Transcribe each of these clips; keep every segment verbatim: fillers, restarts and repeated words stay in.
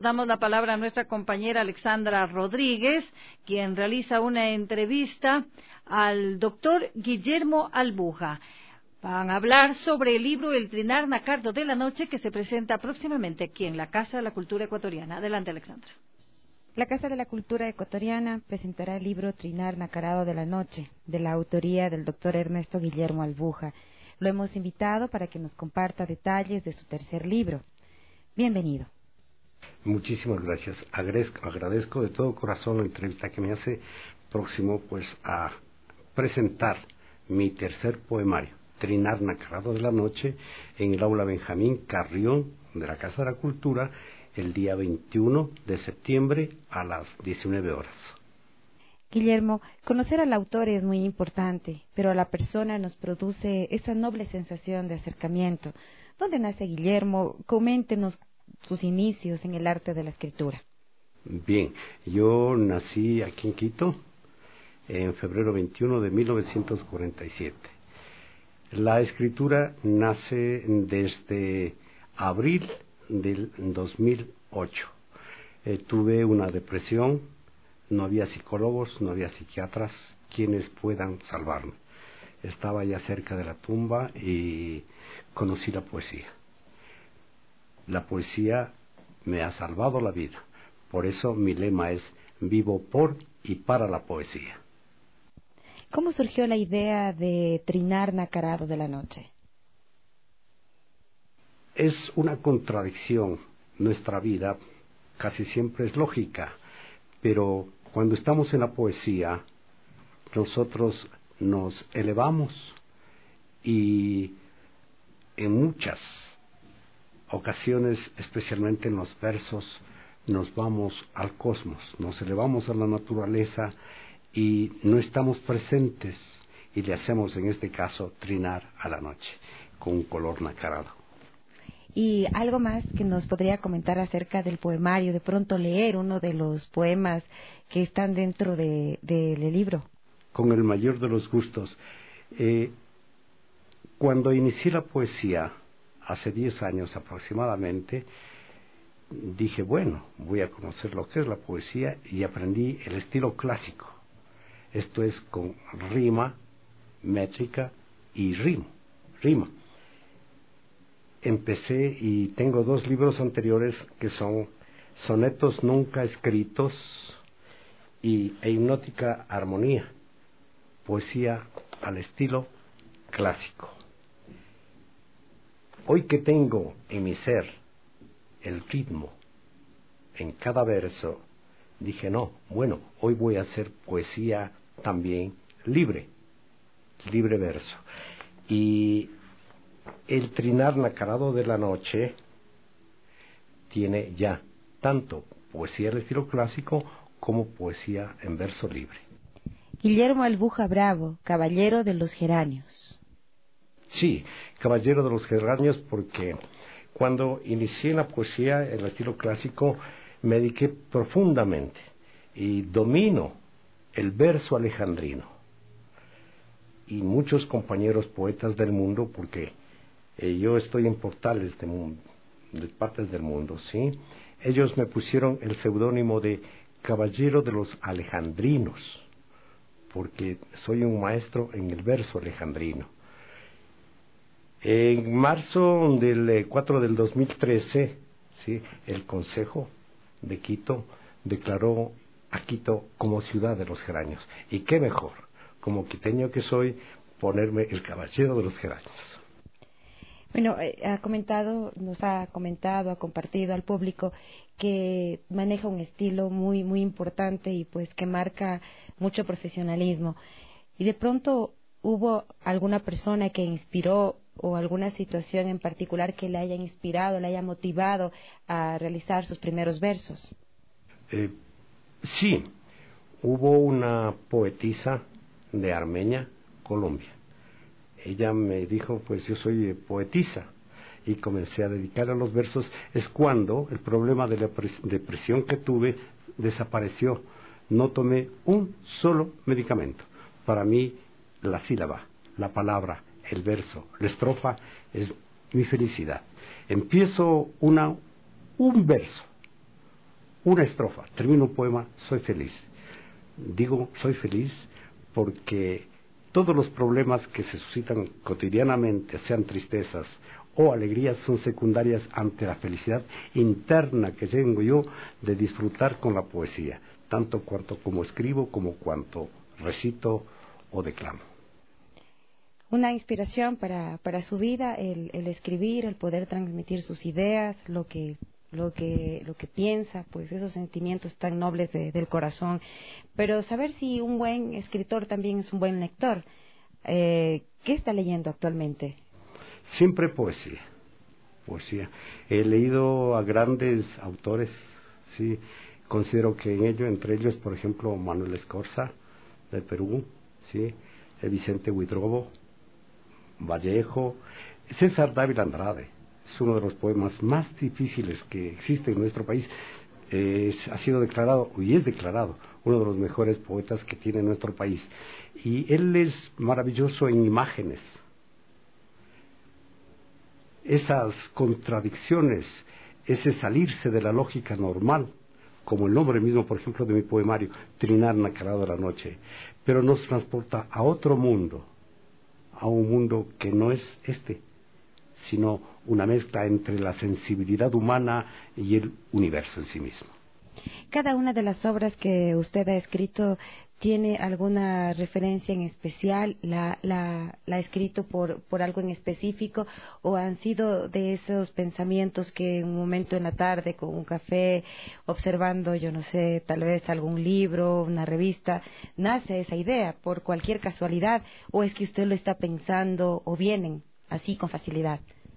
Damos la palabra a nuestra compañera Alexandra Rodríguez, quien realiza una entrevista al doctor Guillermo Albuja. Van a hablar sobre el libro El Trinar Nacardo de la Noche, que se presenta próximamente aquí en la Casa de la Cultura Ecuatoriana. Adelante, Alexandra. La Casa de la Cultura Ecuatoriana presentará el libro Trinar Nacarado de la Noche, de la autoría del doctor Ernesto Guillermo Albuja. Lo hemos invitado para que nos comparta detalles de su tercer libro. Bienvenido. Muchísimas gracias. Agradezco, agradezco de todo corazón la entrevista que me hace. Próximo pues a presentar mi tercer poemario, Trinar Nacarado de la Noche, en el aula Benjamín Carrión de la Casa de la Cultura, el día veintiuno de septiembre a las diecinueve horas. Guillermo, conocer al autor es muy importante, pero a la persona nos produce esa noble sensación de acercamiento. ¿Dónde nace Guillermo? Coméntenos sus inicios en el arte de la escritura. Bien, yo nací aquí en Quito en febrero veintiuno de mil novecientos cuarenta y siete. La escritura nace desde abril del dos mil ocho. Eh, tuve una depresión, no había psicólogos, no había psiquiatras quienes puedan salvarme. Estaba ya cerca de la tumba y conocí la poesía. La poesía me ha salvado la vida. Por eso mi lema es vivo por y para la poesía. ¿Cómo surgió la idea de Trinar Nacarado de la Noche? Es una contradicción. Nuestra vida casi siempre es lógica, pero cuando estamos en la poesía, nosotros nos elevamos y en muchas ocasiones, especialmente en los versos, nos vamos al cosmos, nos elevamos a la naturaleza y no estamos presentes y le hacemos en este caso trinar a la noche con un color nacarado. Y algo más que nos podría comentar acerca del poemario, de pronto leer uno de los poemas que están dentro de, de, del libro. Con el mayor de los gustos. Eh, cuando inicié la poesía, hace diez años aproximadamente, dije, bueno, voy a conocer lo que es la poesía y aprendí el estilo clásico. Esto es con rima, métrica y rimo, rima. Empecé y tengo dos libros anteriores que son Sonetos Nunca Escritos y e Hipnótica Armonía, poesía al estilo clásico. Hoy que tengo en mi ser el ritmo en cada verso, dije no, bueno, hoy voy a hacer poesía también libre, libre verso. Y el Trinar Nacarado de la Noche tiene ya tanto poesía al estilo clásico como poesía en verso libre. Guillermo Albuja Bravo, caballero de los geranios. Sí, caballero de los geranios, porque cuando inicié la poesía en el estilo clásico me dediqué profundamente y domino el verso alejandrino. Y muchos compañeros poetas del mundo, porque eh, yo estoy en portales de, de partes del mundo, ¿sí? Ellos me pusieron el seudónimo de caballero de los alejandrinos, porque soy un maestro en el verso alejandrino. En marzo del cuatro del dos mil trece, ¿sí?, el Consejo de Quito declaró a Quito como ciudad de los geranios. Y qué mejor, como quiteño que soy, ponerme el caballero de los geranios. Bueno, eh, ha comentado, nos ha comentado, ha compartido al público que maneja un estilo muy, muy importante y pues que marca mucho profesionalismo. Y de pronto hubo alguna persona que inspiró o alguna situación en particular que le haya inspirado, le haya motivado a realizar sus primeros versos. Eh, sí, hubo una poetisa de Armenia, Colombia. Ella me dijo, pues yo soy poetisa, y comencé a dedicar a los versos. Es cuando el problema de la depresión que tuve desapareció. No tomé un solo medicamento. Para mí, la sílaba, la palabra, el verso, la estrofa es mi felicidad. Empiezo una, un verso, una estrofa, termino un poema, soy feliz. Digo soy feliz porque todos los problemas que se suscitan cotidianamente, sean tristezas o alegrías, son secundarias ante la felicidad interna que tengo yo de disfrutar con la poesía, tanto cuanto como escribo como cuanto recito o declamo. Una inspiración para, para su vida, el, el escribir, el poder transmitir sus ideas, lo que lo que lo que piensa, pues esos sentimientos tan nobles de, del corazón. Pero saber si un buen escritor también es un buen lector. Eh, ¿Qué está leyendo actualmente? Siempre poesía, poesía. He leído a grandes autores, sí. Considero que en ello, entre ellos, por ejemplo, Manuel Escorza, de Perú, sí, Vicente Huidrobo, Vallejo, César Dávila Andrade. Es uno de los poemas más difíciles que existe en nuestro país. Eh, ha sido declarado, y es declarado, uno de los mejores poetas que tiene nuestro país. Y él es maravilloso en imágenes. Esas contradicciones, ese salirse de la lógica normal, como el nombre mismo, por ejemplo, de mi poemario, Trinar Nacarado de la Noche, pero nos transporta a otro mundo, a un mundo que no es este, sino una mezcla entre la sensibilidad humana y el universo en sí mismo. Cada una de las obras que usted ha escrito tiene alguna referencia en especial, la, la, la ha escrito por, por algo en específico, o han sido de esos pensamientos que en un momento en la tarde con un café, observando, yo no sé, tal vez algún libro, una revista, nace esa idea por cualquier casualidad, o es que usted lo está pensando o vienen así con facilidad?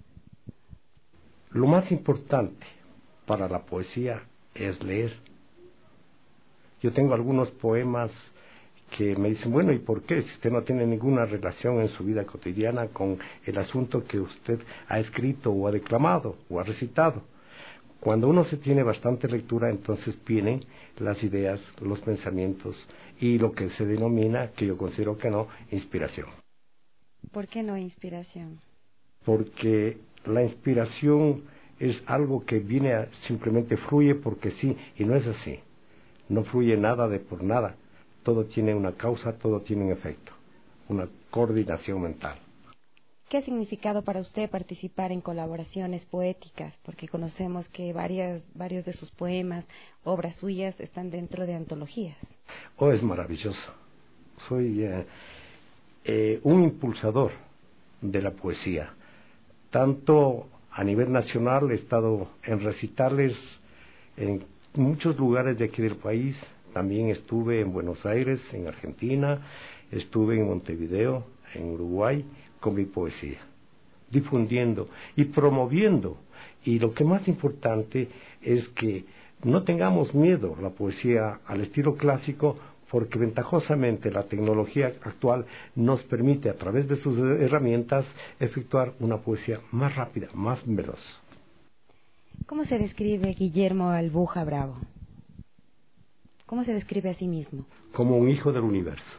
Lo más importante para la poesía es leer. Yo tengo algunos poemas que me dicen, bueno, ¿y por qué? Si usted no tiene ninguna relación en su vida cotidiana con el asunto que usted ha escrito o ha declamado o ha recitado. Cuando uno se tiene bastante lectura, entonces vienen las ideas, los pensamientos y lo que se denomina, que yo considero que no, inspiración. ¿Por qué no inspiración? Porque la inspiración es algo que viene a, simplemente fluye porque sí, y no es así. No fluye nada de por nada. Todo tiene una causa, todo tiene un efecto, una coordinación mental. ¿Qué ha significado para usted participar en colaboraciones poéticas? Porque conocemos que varias, varios de sus poemas, obras suyas, están dentro de antologías. Oh, es maravilloso. Soy eh, eh, un impulsador de la poesía. Tanto a nivel nacional he estado en recitales en muchos lugares de aquí del país. También estuve en Buenos Aires, en Argentina, estuve en Montevideo, en Uruguay, con mi poesía, difundiendo y promoviendo. Y lo que más importante es que no tengamos miedo la poesía al estilo clásico, porque ventajosamente la tecnología actual nos permite, a través de sus herramientas, efectuar una poesía más rápida, más veloz. ¿Cómo se describe Guillermo Albuja Bravo? ¿Cómo se describe a sí mismo? Como un hijo del universo.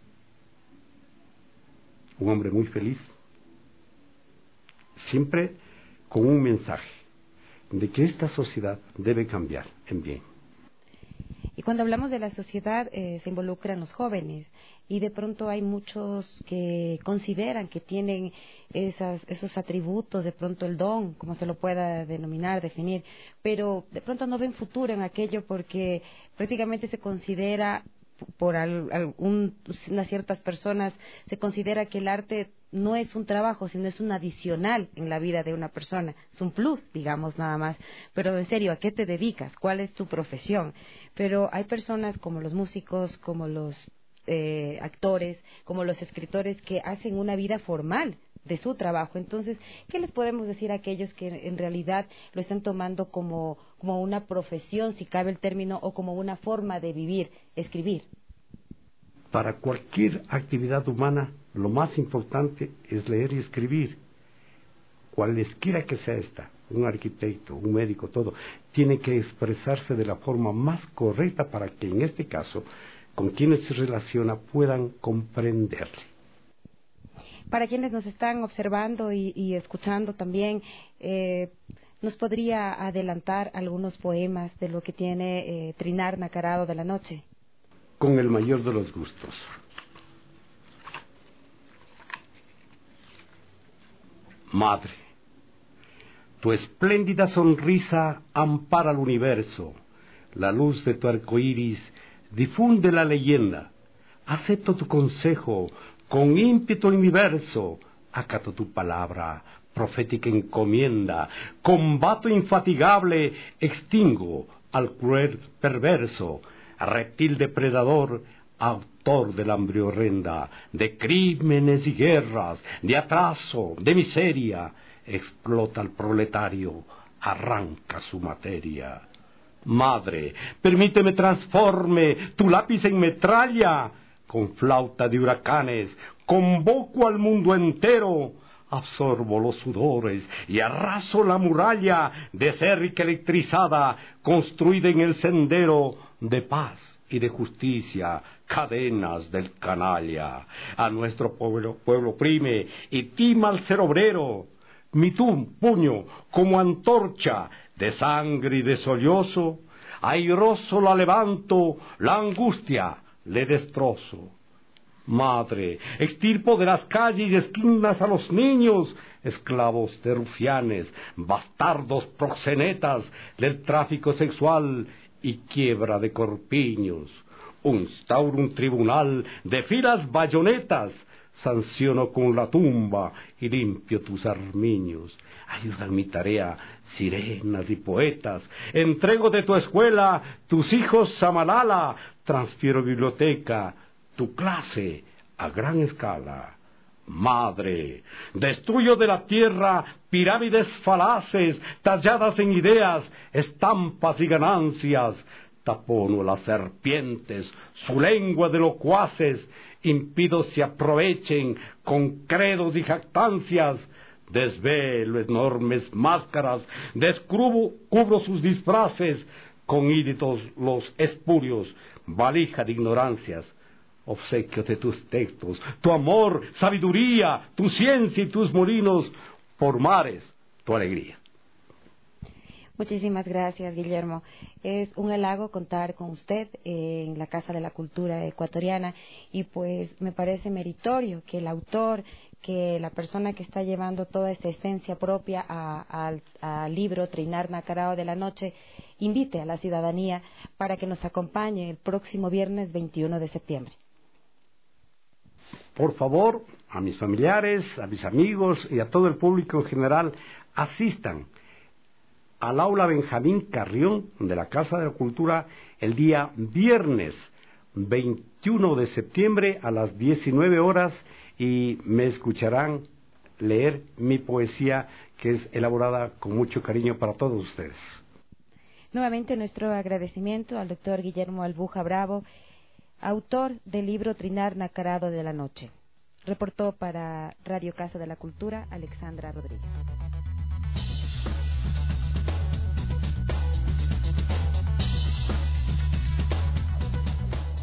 Un hombre muy feliz. Siempre con un mensaje de que esta sociedad debe cambiar en bien. Y cuando hablamos de la sociedad, eh, se involucran los jóvenes, y de pronto hay muchos que consideran que tienen esas, esos atributos, de pronto el don, como se lo pueda denominar, definir, pero de pronto no ven futuro en aquello porque prácticamente se considera, por al, algún, unas ciertas personas, se considera que el arte no es un trabajo, sino es un adicional en la vida de una persona, es un plus, digamos, nada más. Pero en serio, ¿a qué te dedicas? ¿Cuál es tu profesión? Pero hay personas como los músicos, como los eh, actores, como los escritores, que hacen una vida formal de su trabajo. Entonces, ¿qué les podemos decir a aquellos que en realidad lo están tomando como, como una profesión, si cabe el término, o como una forma de vivir, escribir? Para cualquier actividad humana, lo más importante es leer y escribir. Cualesquiera que sea esta, un arquitecto, un médico, todo, tiene que expresarse de la forma más correcta para que en este caso, con quienes se relaciona, puedan comprenderle. Para quienes nos están observando y, y escuchando también, eh, ¿Nos podría adelantar algunos poemas de lo que tiene eh, Trinar Nacarado de la Noche? Con el mayor de los gustos. Madre, tu espléndida sonrisa ampara el universo. La luz de tu arco iris difunde la leyenda. Acepto tu consejo, con ímpetu en mi verso. Acato tu palabra, profética encomienda. Combato infatigable, extingo al cruel perverso. Reptil depredador, autor de la hambre horrenda, de crímenes y guerras, de atraso, de miseria. Explota al proletario, arranca su materia. Madre, permíteme transforme tu lápiz en metralla. Con flauta de huracanes, convoco al mundo entero. Absorbo los sudores y arraso la muralla de cerca electrizada, construida en el sendero de paz y de justicia, cadenas del canalla. A nuestro pueblo, pueblo oprime y tima al ser obrero. Mi tu puño, como antorcha de sangre y de sollozo, airoso la levanto, la angustia le destrozo. Madre, extirpo de las calles y esquinas a los niños, esclavos de rufianes, bastardos proxenetas del tráfico sexual y quiebra de corpiños. Instauro un tribunal de filas bayonetas, sanciono con la tumba y limpio tus armiños. Ayuda en mi tarea, sirenas y poetas. Entrego de tu escuela tus hijos a Malala. Transfiero biblioteca, tu clase a gran escala. Madre, destruyo de la tierra pirámides falaces, talladas en ideas, estampas y ganancias. Tapono a las serpientes, su lengua de locuaces, impido se aprovechen con credos y jactancias. Desvelo enormes máscaras, descubro cubro sus disfraces, con íritos los espurios, valija de ignorancias. Obsequio de tus textos, tu amor, sabiduría, tu ciencia y tus molinos, por mares, tu alegría. Muchísimas gracias, Guillermo. Es un halago contar con usted eh, en la Casa de la Cultura Ecuatoriana y pues me parece meritorio que el autor, que la persona que está llevando toda esa esencia propia al libro Trinar Nacarado de la Noche invite a la ciudadanía para que nos acompañe el próximo viernes veintiuno de septiembre. Por favor, a mis familiares, a mis amigos y a todo el público en general, asistan al aula Benjamín Carrión de la Casa de la Cultura el día viernes veintiuno de septiembre a las diecinueve horas y me escucharán leer mi poesía que es elaborada con mucho cariño para todos ustedes. Nuevamente nuestro agradecimiento al doctor Guillermo Albuja Bravo, autor del libro Trinar Nacarado de la Noche. Reportó para Radio Casa de la Cultura Alexandra Rodríguez.